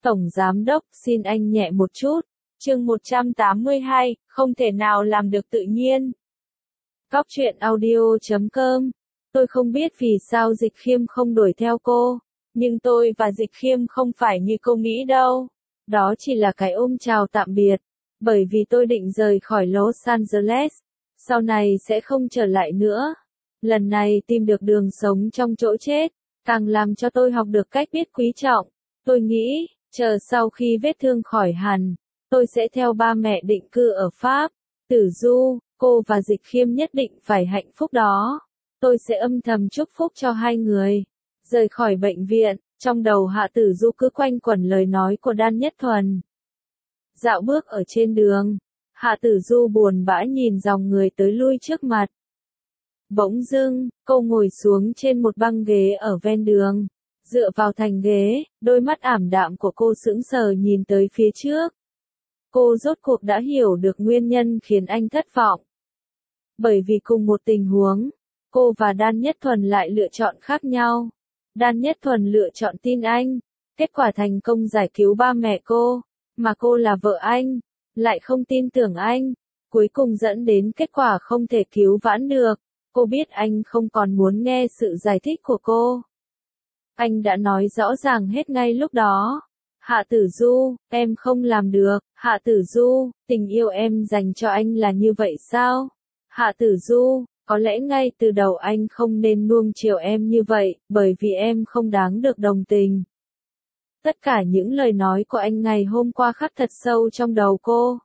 Tổng Giám Đốc, xin anh nhẹ một chút. Chương 182, không thể nào làm được tự nhiên. Góc truyện audio.com. Tôi không biết vì sao Dịch Khiêm không đuổi theo cô, nhưng tôi và Dịch Khiêm không phải như cô nghĩ đâu. Đó chỉ là cái ôm chào tạm biệt, bởi vì tôi định rời khỏi Los Angeles, sau này sẽ không trở lại nữa. Lần này tìm được đường sống trong chỗ chết, càng làm cho tôi học được cách biết quý trọng. Tôi nghĩ, chờ sau khi vết thương khỏi hẳn, tôi sẽ theo ba mẹ định cư ở Pháp. Tử Du, cô và Dịch Khiêm nhất định phải hạnh phúc đó. Tôi sẽ âm thầm chúc phúc cho hai người. Rời khỏi bệnh viện, trong đầu Hạ Tử Du cứ quanh quẩn lời nói của Đan Nhất Thuần. Dạo bước ở trên đường, Hạ Tử Du buồn bã nhìn dòng người tới lui trước mặt. Bỗng dưng, cô ngồi xuống trên một băng ghế ở ven đường. Dựa vào thành ghế, đôi mắt ảm đạm của cô sững sờ nhìn tới phía trước. Cô rốt cuộc đã hiểu được nguyên nhân khiến anh thất vọng. Bởi vì cùng một tình huống, cô và Đan Nhất Thuần lại lựa chọn khác nhau. Đan Nhất Thuần lựa chọn tin anh, kết quả thành công giải cứu ba mẹ cô, mà cô là vợ anh, lại không tin tưởng anh, cuối cùng dẫn đến kết quả không thể cứu vãn được. Cô biết anh không còn muốn nghe sự giải thích của cô. Anh đã nói rõ ràng hết ngay lúc đó. Hạ Tử Du, em không làm được. Hạ Tử Du, tình yêu em dành cho anh là như vậy sao? Hạ Tử Du, có lẽ ngay từ đầu anh không nên nuông chiều em như vậy, bởi vì em không đáng được đồng tình. Tất cả những lời nói của anh ngày hôm qua khắc thật sâu trong đầu cô.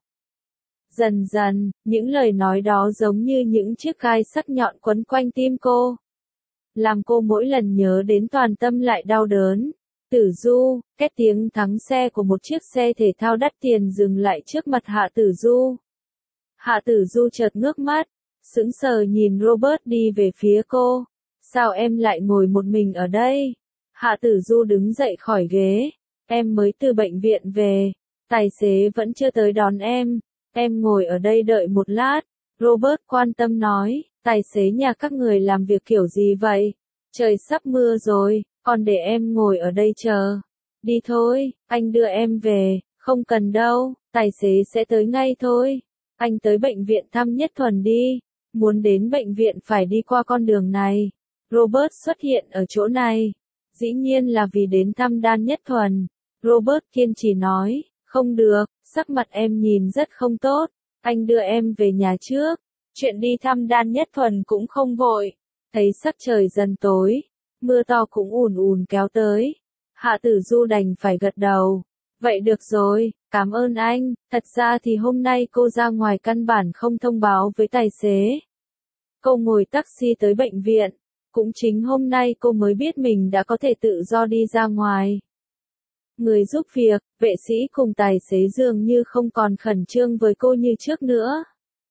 Dần dần, những lời nói đó giống như những chiếc gai sắc nhọn quấn quanh tim cô. Làm cô mỗi lần nhớ đến toàn tâm lại đau đớn. Tử Du, két tiếng thắng xe của một chiếc xe thể thao đắt tiền dừng lại trước mặt Hạ Tử Du. Hạ Tử Du chợt ngước mắt, sững sờ nhìn Robert đi về phía cô. Sao em lại ngồi một mình ở đây? Hạ Tử Du đứng dậy khỏi ghế. Em mới từ bệnh viện về, tài xế vẫn chưa tới đón em. Em ngồi ở đây đợi một lát. Robert quan tâm nói, tài xế nhà các người làm việc kiểu gì vậy? Trời sắp mưa rồi, còn để em ngồi ở đây chờ. Đi thôi, anh đưa em về. Không cần đâu, tài xế sẽ tới ngay thôi. Anh tới bệnh viện thăm Nhất Thuần đi. Muốn đến bệnh viện phải đi qua con đường này. Robert xuất hiện ở chỗ này. Dĩ nhiên là vì đến thăm Đan Nhất Thuần. Robert kiên trì nói, không được, sắc mặt em nhìn rất không tốt. Anh đưa em về nhà trước. Chuyện đi thăm Đan Nhất Thuần cũng không vội. Thấy sắc trời dần tối, mưa to cũng ùn ùn kéo tới. Hạ Tử Du đành phải gật đầu. Vậy được rồi, cảm ơn anh. Thật ra thì hôm nay cô ra ngoài căn bản không thông báo với tài xế. Cô ngồi taxi tới bệnh viện. Cũng chính hôm nay cô mới biết mình đã có thể tự do đi ra ngoài. Người giúp việc, vệ sĩ cùng tài xế dường như không còn khẩn trương với cô như trước nữa.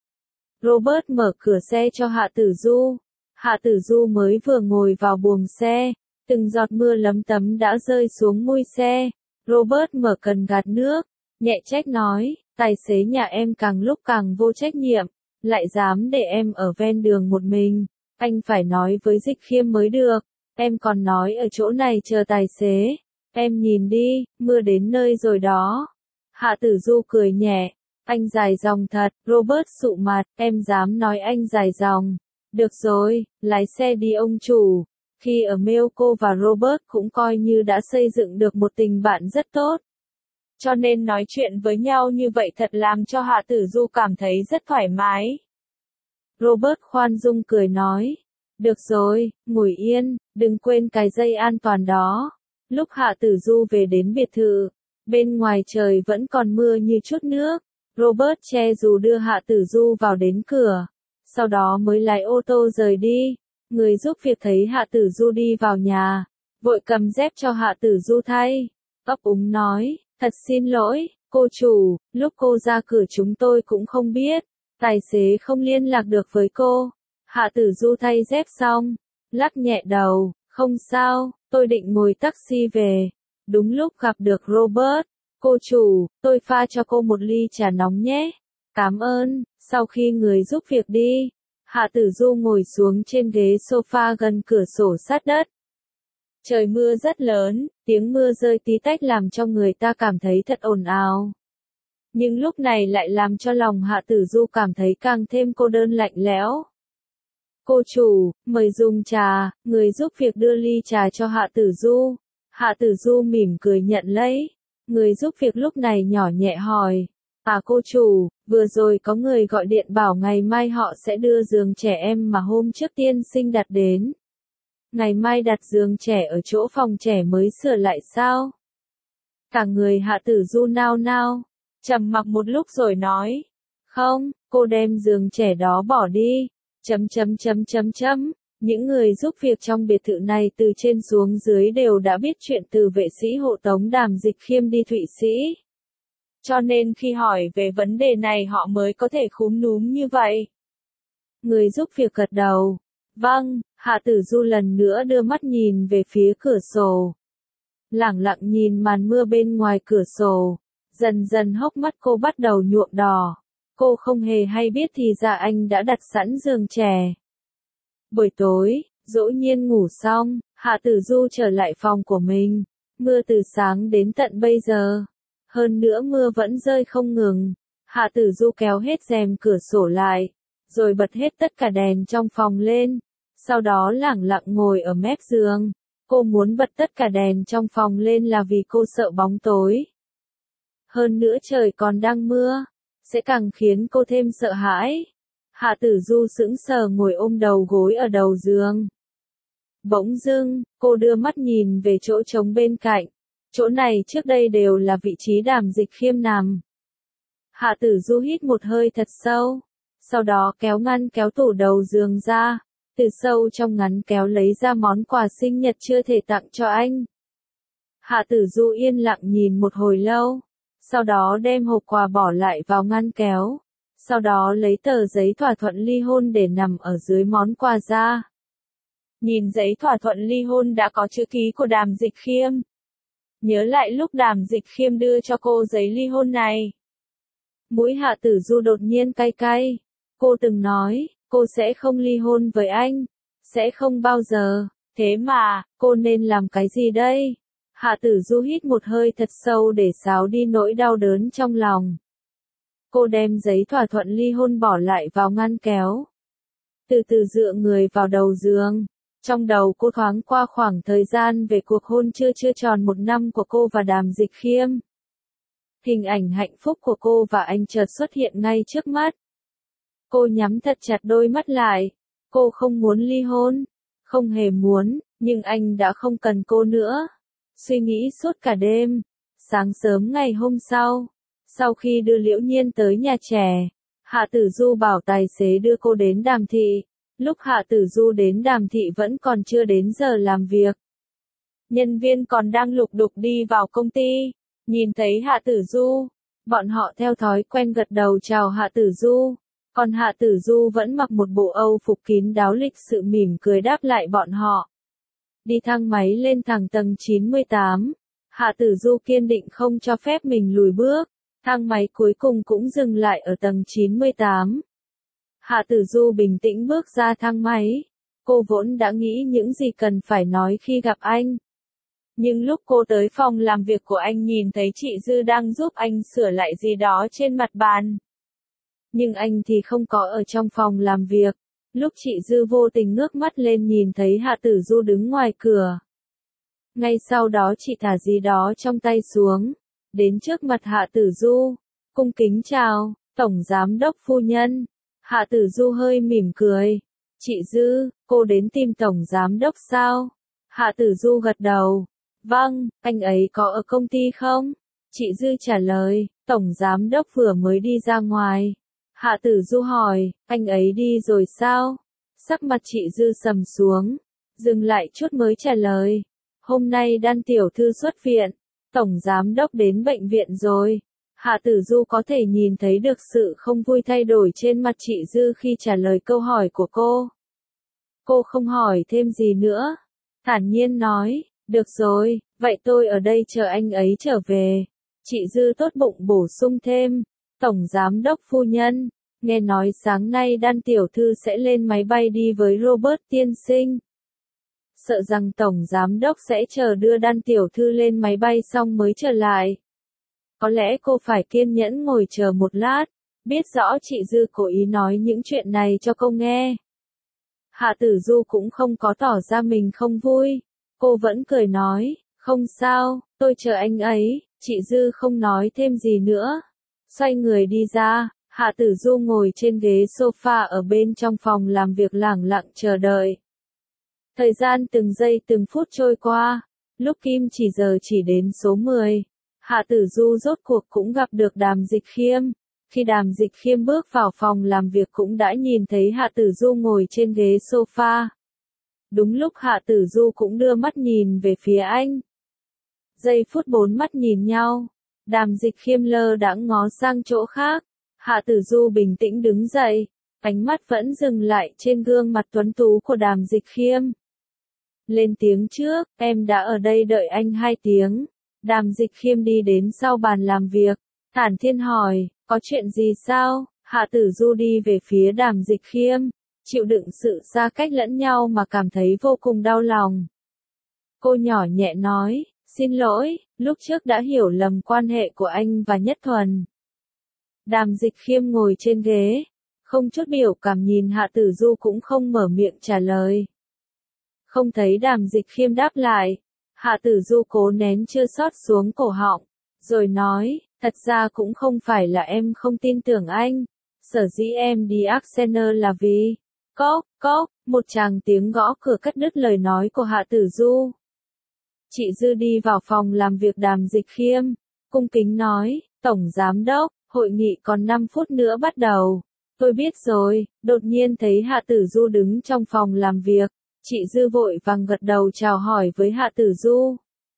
Robert mở cửa xe cho Hạ Tử Du. Hạ Tử Du mới vừa ngồi vào buồng xe, từng giọt mưa lấm tấm đã rơi xuống mui xe. Robert mở cần gạt nước, nhẹ trách nói, tài xế nhà em càng lúc càng vô trách nhiệm, lại dám để em ở ven đường một mình. Anh phải nói với Dịch Khiêm mới được, em còn nói ở chỗ này chờ tài xế. Em nhìn đi, mưa đến nơi rồi đó. Hạ Tử Du cười nhẹ, anh dài dòng thật. Robert sụ mặt, em dám nói anh dài dòng. Được rồi, lái xe đi ông chủ. Khi ở Mail cô và Robert cũng coi như đã xây dựng được một tình bạn rất tốt. Cho nên nói chuyện với nhau như vậy thật làm cho Hạ Tử Du cảm thấy rất thoải mái. Robert khoan dung cười nói, được rồi, ngồi yên, đừng quên cái dây an toàn đó. Lúc Hạ Tử Du về đến biệt thự, bên ngoài trời vẫn còn mưa như chút nước. Robert che dù đưa Hạ Tử Du vào đến cửa, sau đó mới lái ô tô rời đi. Người giúp việc thấy Hạ Tử Du đi vào nhà, vội cầm dép cho Hạ Tử Du thay. Ấp úng nói, thật xin lỗi, cô chủ, lúc cô ra cửa chúng tôi cũng không biết, tài xế không liên lạc được với cô. Hạ Tử Du thay dép xong, lắc nhẹ đầu, không sao, tôi định ngồi taxi về. Đúng lúc gặp được Robert, cô chủ, tôi pha cho cô một ly trà nóng nhé. Cảm ơn. Sau khi người giúp việc đi, Hạ Tử Du ngồi xuống trên ghế sofa gần cửa sổ sát đất. Trời mưa rất lớn, tiếng mưa rơi tí tách làm cho người ta cảm thấy thật ồn ào. Nhưng lúc này lại làm cho lòng Hạ Tử Du cảm thấy càng thêm cô đơn lạnh lẽo. Cô chủ, mời dùng trà, người giúp việc đưa ly trà cho Hạ Tử Du. Hạ Tử Du mỉm cười nhận lấy. Người giúp việc lúc này nhỏ nhẹ hỏi. À cô chủ, vừa rồi có người gọi điện bảo ngày mai họ sẽ đưa giường trẻ em mà hôm trước tiên sinh đặt đến. Ngày mai đặt giường trẻ ở chỗ phòng trẻ mới sửa lại sao? Cả người Hạ Tử Du nao nao, trầm mặc một lúc rồi nói. Không, cô đem giường trẻ đó bỏ đi. Những người giúp việc trong biệt thự này từ trên xuống dưới đều đã biết chuyện từ vệ sĩ hộ tống Đàm Dịch Khiêm đi Thụy Sĩ. Cho nên khi hỏi về vấn đề này họ mới có thể khúm núm như vậy. Người giúp việc gật đầu. Vâng, Hạ Tử Du lần nữa đưa mắt nhìn về phía cửa sổ. Lẳng lặng nhìn màn mưa bên ngoài cửa sổ. Dần dần hốc mắt cô bắt đầu nhuộm đỏ. Cô không hề hay biết thì ra anh đã đặt sẵn giường trẻ. Buổi tối, dỗ nhiên ngủ xong, Hạ Tử Du trở lại phòng của mình. Mưa từ sáng đến tận bây giờ. Hơn nữa mưa vẫn rơi không ngừng. Hạ Tử Du kéo hết rèm cửa sổ lại, rồi bật hết tất cả đèn trong phòng lên. Sau đó lẳng lặng ngồi ở mép giường. Cô muốn bật tất cả đèn trong phòng lên là vì cô sợ bóng tối. Hơn nữa trời còn đang mưa, sẽ càng khiến cô thêm sợ hãi. Hạ Tử Du sững sờ ngồi ôm đầu gối ở đầu giường. Bỗng dưng, cô đưa mắt nhìn về chỗ trống bên cạnh. Chỗ này trước đây đều là vị trí Đàm Dịch Khiêm nằm. Hạ Tử Du hít một hơi thật sâu. Sau đó kéo ngăn kéo tủ đầu giường ra. Từ sâu trong ngăn kéo lấy ra món quà sinh nhật chưa thể tặng cho anh. Hạ Tử Du yên lặng nhìn một hồi lâu. Sau đó đem hộp quà bỏ lại vào ngăn kéo. Sau đó lấy tờ giấy thỏa thuận ly hôn để nằm ở dưới món quà ra. Nhìn giấy thỏa thuận ly hôn đã có chữ ký của Đàm Dịch Khiêm. Nhớ lại lúc Đàm Dịch Khiêm đưa cho cô giấy ly hôn này. Mũi Hạ Tử Du đột nhiên cay cay. Cô từng nói, cô sẽ không ly hôn với anh. Sẽ không bao giờ. Thế mà, cô nên làm cái gì đây? Hạ Tử Du hít một hơi thật sâu để xáo đi nỗi đau đớn trong lòng. Cô đem giấy thỏa thuận ly hôn bỏ lại vào ngăn kéo. Từ từ dựa người vào đầu giường. Trong đầu cô thoáng qua khoảng thời gian về cuộc hôn chưa tròn 1 năm của cô và Đàm Dịch Khiêm. Hình ảnh hạnh phúc của cô và anh chợt xuất hiện ngay trước mắt. Cô nhắm thật chặt đôi mắt lại. Cô không muốn ly hôn. Không hề muốn, nhưng anh đã không cần cô nữa. Suy nghĩ suốt cả đêm. Sáng sớm ngày hôm sau khi đưa Liễu Nhiên tới nhà trẻ, Hạ Tử Du bảo tài xế đưa cô đến Đàm Thị. Lúc Hạ Tử Du đến Đàm Thị vẫn còn chưa đến giờ làm việc. Nhân viên còn đang lục đục đi vào công ty. Nhìn thấy Hạ Tử Du, bọn họ theo thói quen gật đầu chào Hạ Tử Du. Còn Hạ Tử Du vẫn mặc một bộ Âu phục kín đáo lịch sự mỉm cười đáp lại bọn họ. Đi thang máy lên thẳng tầng 98. Hạ Tử Du kiên định không cho phép mình lùi bước. Thang máy cuối cùng cũng dừng lại ở tầng 98. Hạ Tử Du bình tĩnh bước ra thang máy. Cô vốn đã nghĩ những gì cần phải nói khi gặp anh. Nhưng lúc cô tới phòng làm việc của anh nhìn thấy chị Dư đang giúp anh sửa lại gì đó trên mặt bàn. Nhưng anh thì không có ở trong phòng làm việc. Lúc chị Dư vô tình ngước mắt lên nhìn thấy Hạ Tử Du đứng ngoài cửa. Ngay sau đó chị thả gì đó trong tay xuống. Đến trước mặt Hạ Tử Du. Cung kính chào, Tổng Giám đốc phu nhân. Hạ Tử Du hơi mỉm cười. Chị Dư, cô đến tìm Tổng Giám đốc sao? Hạ Tử Du gật đầu. Vâng, anh ấy có ở công ty không? Chị Dư trả lời, Tổng Giám đốc vừa mới đi ra ngoài. Hạ Tử Du hỏi, anh ấy đi rồi sao? Sắc mặt chị Dư sầm xuống. Dừng lại chút mới trả lời. Hôm nay Đan tiểu thư xuất viện. Tổng Giám đốc đến bệnh viện rồi. Hạ Tử Du có thể nhìn thấy được sự không vui thay đổi trên mặt chị Dư khi trả lời câu hỏi của cô. Cô không hỏi thêm gì nữa. Thản nhiên nói, được rồi, vậy tôi ở đây chờ anh ấy trở về. Chị Dư tốt bụng bổ sung thêm. Tổng Giám đốc phu nhân, nghe nói sáng nay Đan tiểu thư sẽ lên máy bay đi với Robert tiên sinh. sợ rằng tổng giám đốc sẽ chờ đưa Đan tiểu thư lên máy bay xong mới trở lại. Có lẽ cô phải kiên nhẫn ngồi chờ một lát, biết rõ chị Dư cố ý nói những chuyện này cho cô nghe. Hạ Tử Du cũng không có tỏ ra mình không vui, cô vẫn cười nói, không sao, tôi chờ anh ấy, chị Dư không nói thêm gì nữa. Xoay người đi ra, Hạ Tử Du ngồi trên ghế sofa ở bên trong phòng làm việc lẳng lặng chờ đợi. Thời gian từng giây từng phút trôi qua, lúc kim chỉ giờ chỉ đến số 10, Hạ Tử Du rốt cuộc cũng gặp được Đàm Dịch Khiêm. Khi Đàm Dịch Khiêm bước vào phòng làm việc cũng đã nhìn thấy Hạ Tử Du ngồi trên ghế sofa. Đúng lúc Hạ Tử Du cũng đưa mắt nhìn về phía anh. Giây phút bốn mắt nhìn nhau, Đàm Dịch Khiêm lơ đãng ngó sang chỗ khác. Hạ Tử Du bình tĩnh đứng dậy, ánh mắt vẫn dừng lại trên gương mặt tuấn tú của Đàm Dịch Khiêm. Lên tiếng trước, em đã ở đây đợi anh 2 tiếng. Đàm Dịch Khiêm đi đến sau bàn làm việc, thản nhiên hỏi, có chuyện gì sao? Hạ Tử Du đi về phía Đàm Dịch Khiêm, chịu đựng sự xa cách lẫn nhau mà cảm thấy vô cùng đau lòng. Cô nhỏ nhẹ nói, xin lỗi, lúc trước đã hiểu lầm quan hệ của anh và Nhất Thuần. Đàm Dịch Khiêm ngồi trên ghế, không chút biểu cảm nhìn Hạ Tử Du cũng không mở miệng trả lời. Không thấy Đàm Dịch Khiêm đáp lại, Hạ Tử Du cố nén chua xót xuống cổ họng, rồi nói, thật ra cũng không phải là em không tin tưởng anh, sở dĩ em đi Arsenal là vì, cốc, một tràng tiếng gõ cửa cắt đứt lời nói của Hạ Tử Du. Chị Dư đi vào phòng làm việc Đàm Dịch Khiêm, cung kính nói, Tổng Giám Đốc, hội nghị còn 5 phút nữa bắt đầu. Tôi biết rồi, đột nhiên thấy Hạ Tử Du đứng trong phòng làm việc, chị Dư vội vàng gật đầu chào hỏi với Hạ Tử Du.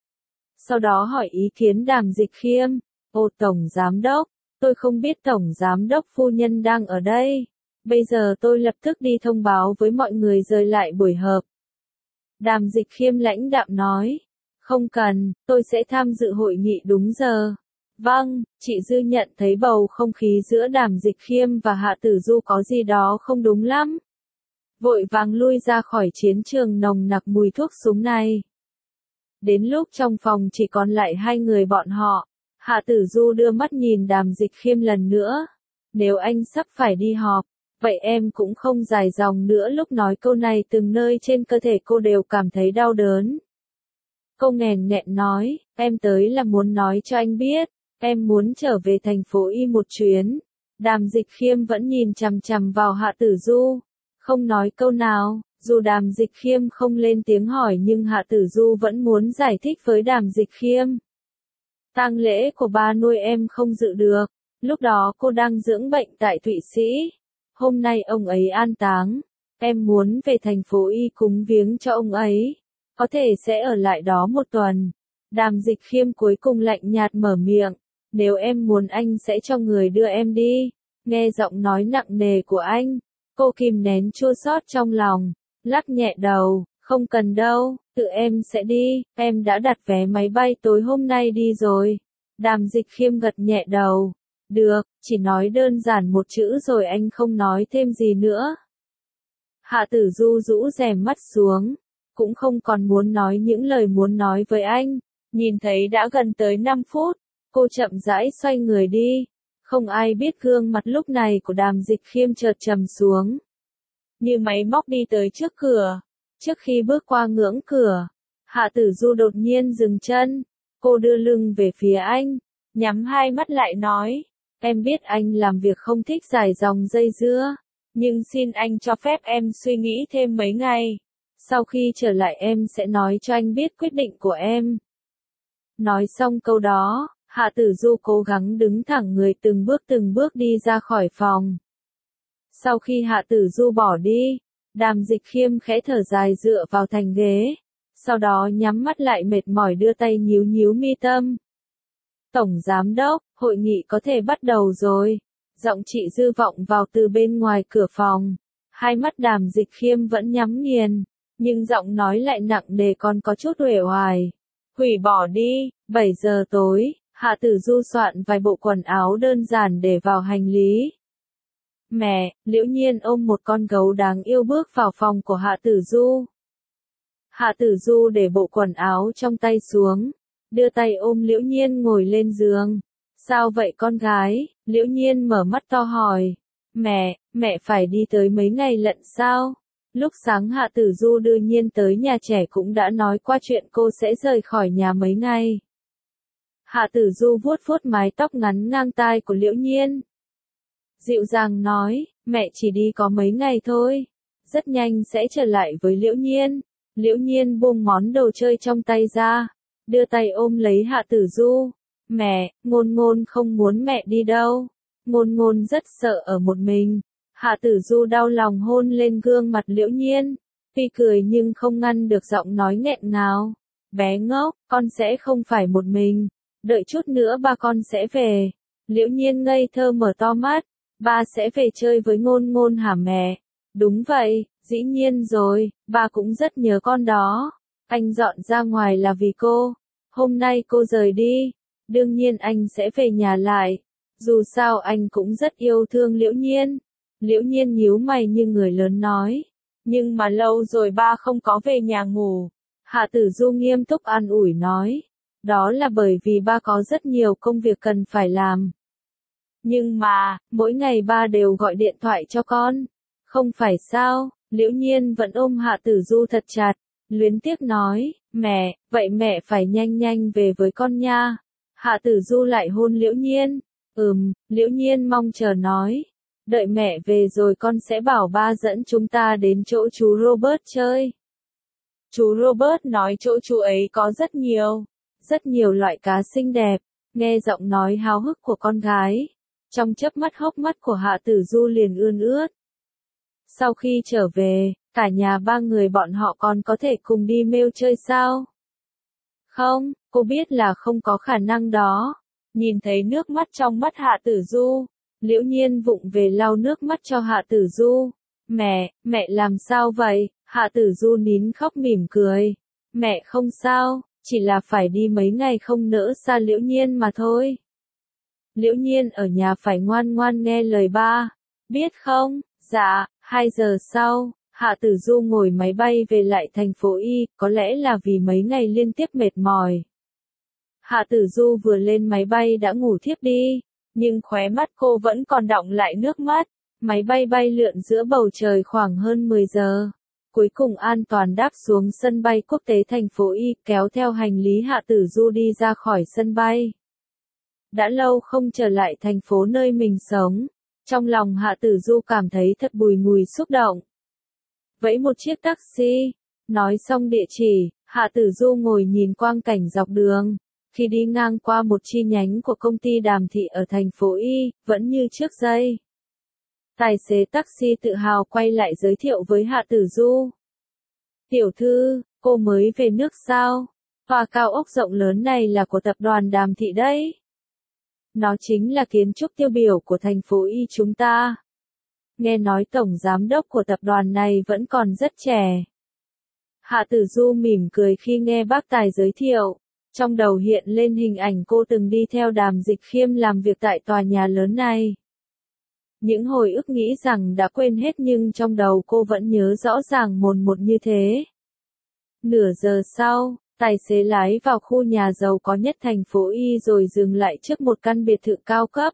Sau đó hỏi ý kiến Đàm Dịch Khiêm, ô Tổng Giám Đốc, tôi không biết Tổng Giám Đốc phu nhân đang ở đây. Bây giờ tôi lập tức đi thông báo với mọi người rời lại buổi họp. Đàm Dịch Khiêm lãnh đạm nói, không cần, tôi sẽ tham dự hội nghị đúng giờ. Vâng, chị Dư nhận thấy bầu không khí giữa Đàm Dịch Khiêm và Hạ Tử Du có gì đó không đúng lắm. Vội vàng lui ra khỏi chiến trường nồng nặc mùi thuốc súng này. Đến lúc trong phòng chỉ còn lại 2 người bọn họ, Hạ Tử Du đưa mắt nhìn Đàm Dịch Khiêm lần nữa. Nếu anh sắp phải đi họp, vậy em cũng không dài dòng nữa. Lúc nói câu này từng nơi trên cơ thể cô đều cảm thấy đau đớn. Cô nghẹn nghẹn nói, em tới là muốn nói cho anh biết, em muốn trở về thành phố Y một chuyến. Đàm Dịch Khiêm vẫn nhìn chằm chằm vào Hạ Tử Du, không nói câu nào. Dù Đàm Dịch Khiêm không lên tiếng hỏi nhưng Hạ Tử Du vẫn muốn giải thích với Đàm Dịch Khiêm. Tang lễ của ba nuôi em không dự được, lúc đó cô đang dưỡng bệnh tại Thụy Sĩ. Hôm nay ông ấy an táng, em muốn về thành phố Y cúng viếng cho ông ấy, có thể sẽ ở lại đó 1 tuần. Đàm Dịch Khiêm cuối cùng lạnh nhạt mở miệng, nếu em muốn anh sẽ cho người đưa em đi. Nghe giọng nói nặng nề của anh, cô kìm nén chua xót trong lòng, lắc nhẹ đầu, không cần đâu, tự em sẽ đi, em đã đặt vé máy bay tối hôm nay đi rồi. Đàm Dịch Khiêm gật nhẹ đầu, được, chỉ nói đơn giản một chữ rồi anh không nói thêm gì nữa. Hạ Tử Du rũ rèm mắt xuống, cũng không còn muốn nói những lời muốn nói với anh. Nhìn thấy đã gần tới 5 phút, cô chậm rãi xoay người đi. Không ai biết gương mặt lúc này của Đàm Dịch Khiêm chợt trầm xuống. Như máy móc đi tới trước cửa. Trước khi bước qua ngưỡng cửa, Hạ Tử Du đột nhiên dừng chân. Cô đưa lưng về phía anh, nhắm 2 mắt lại nói, em biết anh làm việc không thích dài dòng dây dưa, nhưng xin anh cho phép em suy nghĩ thêm mấy ngày. Sau khi trở lại em sẽ nói cho anh biết quyết định của em. Nói xong câu đó, Hạ Tử Du cố gắng đứng thẳng người từng bước đi ra khỏi phòng. Sau khi Hạ Tử Du bỏ đi, Đàm Dịch Khiêm khẽ thở dài dựa vào thành ghế, sau đó nhắm mắt lại mệt mỏi đưa tay nhíu nhíu mi tâm. Tổng Giám Đốc, hội nghị có thể bắt đầu rồi. Giọng chị Dư vọng vào từ bên ngoài cửa phòng. Hai mắt Đàm Dịch Khiêm vẫn nhắm nghiền, nhưng giọng nói lại nặng nề còn có chút uể oải. Hủy bỏ đi, 7 giờ tối, Hạ Tử Du soạn vài bộ quần áo đơn giản để vào hành lý. Mẹ, Liễu Nhiên ôm một con gấu đáng yêu bước vào phòng của Hạ Tử Du. Hạ Tử Du để bộ quần áo trong tay xuống, đưa tay ôm Liễu Nhiên ngồi lên giường. Sao vậy con gái? Liễu Nhiên mở mắt to hỏi. Mẹ phải đi tới mấy ngày lận sao? Lúc sáng Hạ Tử Du đưa Nhiên tới nhà trẻ cũng đã nói qua chuyện cô sẽ rời khỏi nhà mấy ngày. Hạ Tử Du vuốt vuốt mái tóc ngắn ngang tai của Liễu Nhiên. Dịu dàng nói, mẹ chỉ đi có mấy ngày thôi. Rất nhanh sẽ trở lại với Liễu Nhiên. Liễu Nhiên buông món đồ chơi trong tay ra, đưa tay ôm lấy Hạ Tử Du. Mẹ, Ngôn Ngôn không muốn mẹ đi đâu. Ngôn Ngôn rất sợ ở một mình. Hạ Tử Du đau lòng hôn lên gương mặt Liễu Nhiên. Tuy cười nhưng không ngăn được giọng nói nghẹn ngào. Bé ngốc, con sẽ không phải một mình. Đợi chút nữa ba con sẽ về. Liễu Nhiên ngây thơ mở to mắt. Ba sẽ về chơi với Ngôn Ngôn hả mẹ? Đúng vậy, dĩ nhiên rồi, ba cũng rất nhớ con đó. Anh dọn ra ngoài là vì cô. Hôm nay cô rời đi, đương nhiên anh sẽ về nhà lại. Dù sao anh cũng rất yêu thương Liễu Nhiên. Liễu Nhiên nhíu mày như người lớn nói. Nhưng mà lâu rồi ba không có về nhà ngủ. Hạ Tử Du nghiêm túc an ủi nói. Đó là bởi vì ba có rất nhiều công việc cần phải làm. Nhưng mà, mỗi ngày ba đều gọi điện thoại cho con. Không phải sao? Liễu Nhiên vẫn ôm Hạ Tử Du thật chặt, luyến tiếc nói, mẹ, vậy mẹ phải nhanh nhanh về với con nha. Hạ Tử Du lại hôn Liễu Nhiên. Liễu Nhiên mong chờ nói, đợi mẹ về rồi con sẽ bảo ba dẫn chúng ta đến chỗ chú Robert chơi. Chú Robert nói chỗ chú ấy có rất nhiều loại cá xinh đẹp. Nghe giọng nói háo hức của con gái, trong chớp mắt hốc mắt của Hạ Tử Du liền ươn ướt. Sau khi trở về, cả nhà ba người bọn họ còn có thể cùng đi mail chơi sao? Không, cô biết là không có khả năng đó. Nhìn thấy nước mắt trong mắt Hạ Tử Du, Liễu Nhiên vụng về lau nước mắt cho Hạ Tử Du. Mẹ làm sao vậy? Hạ Tử Du nín khóc mỉm cười. Mẹ không sao, chỉ là phải đi mấy ngày không nỡ xa Liễu Nhiên mà thôi. Liễu Nhiên ở nhà phải ngoan ngoan nghe lời ba. Biết không? Dạ. 2 giờ sau, Hạ Tử Du ngồi máy bay về lại thành phố Y, có lẽ là vì mấy ngày liên tiếp mệt mỏi. Hạ Tử Du vừa lên máy bay đã ngủ thiếp đi, nhưng khóe mắt cô vẫn còn đọng lại nước mắt. Máy bay bay lượn giữa bầu trời khoảng hơn 10 giờ. Cuối cùng an toàn đáp xuống sân bay quốc tế thành phố Y, kéo theo hành lý Hạ Tử Du đi ra khỏi sân bay. Đã lâu không trở lại thành phố nơi mình sống. Trong lòng Hạ Tử Du cảm thấy thật bùi ngùi xúc động. Vẫy một chiếc taxi, nói xong địa chỉ, Hạ Tử Du ngồi nhìn quang cảnh dọc đường. Khi đi ngang qua một chi nhánh của công ty Đàm Thị ở thành phố Y, vẫn như trước đây. Tài xế taxi tự hào quay lại giới thiệu với Hạ Tử Du. Tiểu thư, cô mới về nước sao? Tòa cao ốc rộng lớn này là của tập đoàn Đàm Thị đấy. Nó chính là kiến trúc tiêu biểu của thành phố Y chúng ta. Nghe nói tổng giám đốc của tập đoàn này vẫn còn rất trẻ. Hạ Tử Du mỉm cười khi nghe bác tài giới thiệu. Trong đầu hiện lên hình ảnh cô từng đi theo Đàm Dịch Khiêm làm việc tại tòa nhà lớn này. Những hồi ức nghĩ rằng đã quên hết nhưng trong đầu cô vẫn nhớ rõ ràng mồn một như thế. Nửa giờ sau, tài xế lái vào khu nhà giàu có nhất thành phố Y rồi dừng lại trước một căn biệt thự cao cấp.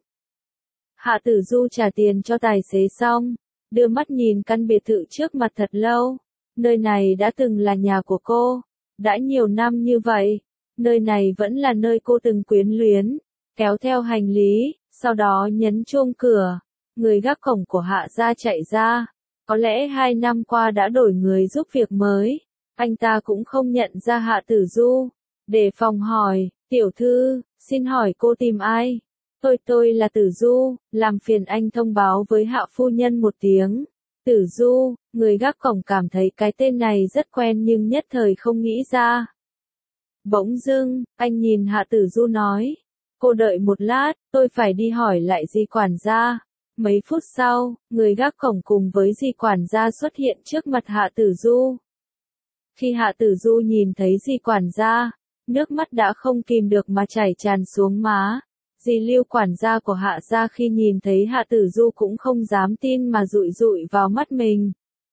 Hạ Tử Du trả tiền cho tài xế xong, đưa mắt nhìn căn biệt thự trước mặt thật lâu. Nơi này đã từng là nhà của cô. Đã nhiều năm như vậy, nơi này vẫn là nơi cô từng quyến luyến. Kéo theo hành lý, sau đó nhấn chuông cửa. Người gác cổng của Hạ gia chạy ra. Có lẽ 2 năm qua đã đổi người giúp việc mới. Anh ta cũng không nhận ra Hạ Tử Du. Đề phòng hỏi, tiểu thư, xin hỏi cô tìm ai? Tôi là Tử Du, làm phiền anh thông báo với Hạ phu nhân một tiếng. Tử Du, người gác cổng cảm thấy cái tên này rất quen nhưng nhất thời không nghĩ ra. Bỗng dưng, anh nhìn Hạ Tử Du nói. Cô đợi một lát, tôi phải đi hỏi lại Di quản gia. Mấy phút sau, người gác cổng cùng với Di quản gia xuất hiện trước mặt Hạ Tử Du. Khi Hạ Tử Du nhìn thấy Di quản gia, nước mắt đã không kìm được mà chảy tràn xuống má. Di Lưu quản gia của Hạ gia khi nhìn thấy Hạ Tử Du cũng không dám tin mà dụi dụi vào mắt mình.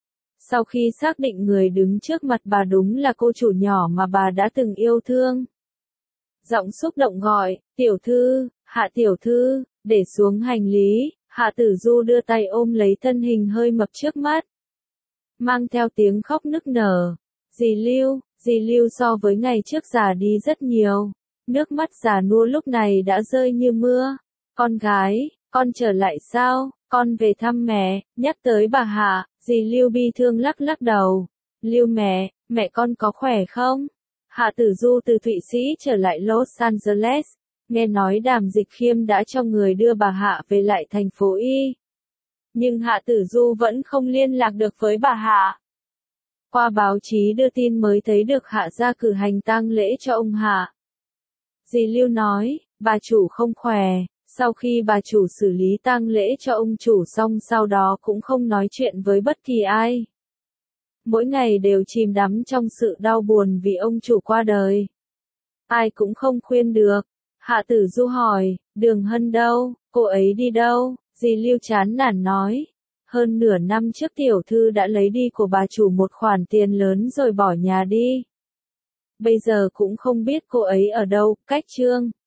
Sau khi xác định người đứng trước mặt bà đúng là cô chủ nhỏ mà bà đã từng yêu thương, giọng xúc động gọi, tiểu thư, Hạ tiểu thư, để xuống hành lý, Hạ Tử Du đưa tay ôm lấy thân hình hơi mập trước mắt, mang theo tiếng khóc nức nở. Dì Lưu so với ngày trước già đi rất nhiều. Nước mắt già nua lúc này đã rơi như mưa. Con gái, con trở lại sao? Con về thăm mẹ, nhắc tới bà Hạ, dì Lưu bi thương lắc lắc đầu. Lưu mẹ con có khỏe không? Hạ Tử Du từ Thụy Sĩ trở lại Los Angeles, nghe nói Đàm Dịch Khiêm đã cho người đưa bà Hạ về lại thành phố Y. Nhưng Hạ Tử Du vẫn không liên lạc được với bà Hạ. Qua báo chí đưa tin mới thấy được Hạ ra cử hành tang lễ cho ông Hạ. Dì Lưu nói, bà chủ không khỏe, sau khi bà chủ xử lý tang lễ cho ông chủ xong sau đó cũng không nói chuyện với bất kỳ ai. Mỗi ngày đều chìm đắm trong sự đau buồn vì ông chủ qua đời. Ai cũng không khuyên được. Hạ Tử Du hỏi, Đường Hân đâu, cô ấy đi đâu? Dì Lưu chán nản nói. Hơn nửa năm trước tiểu thư đã lấy đi của bà chủ một khoản tiền lớn rồi bỏ nhà đi. Bây giờ cũng không biết cô ấy ở đâu, cách Trương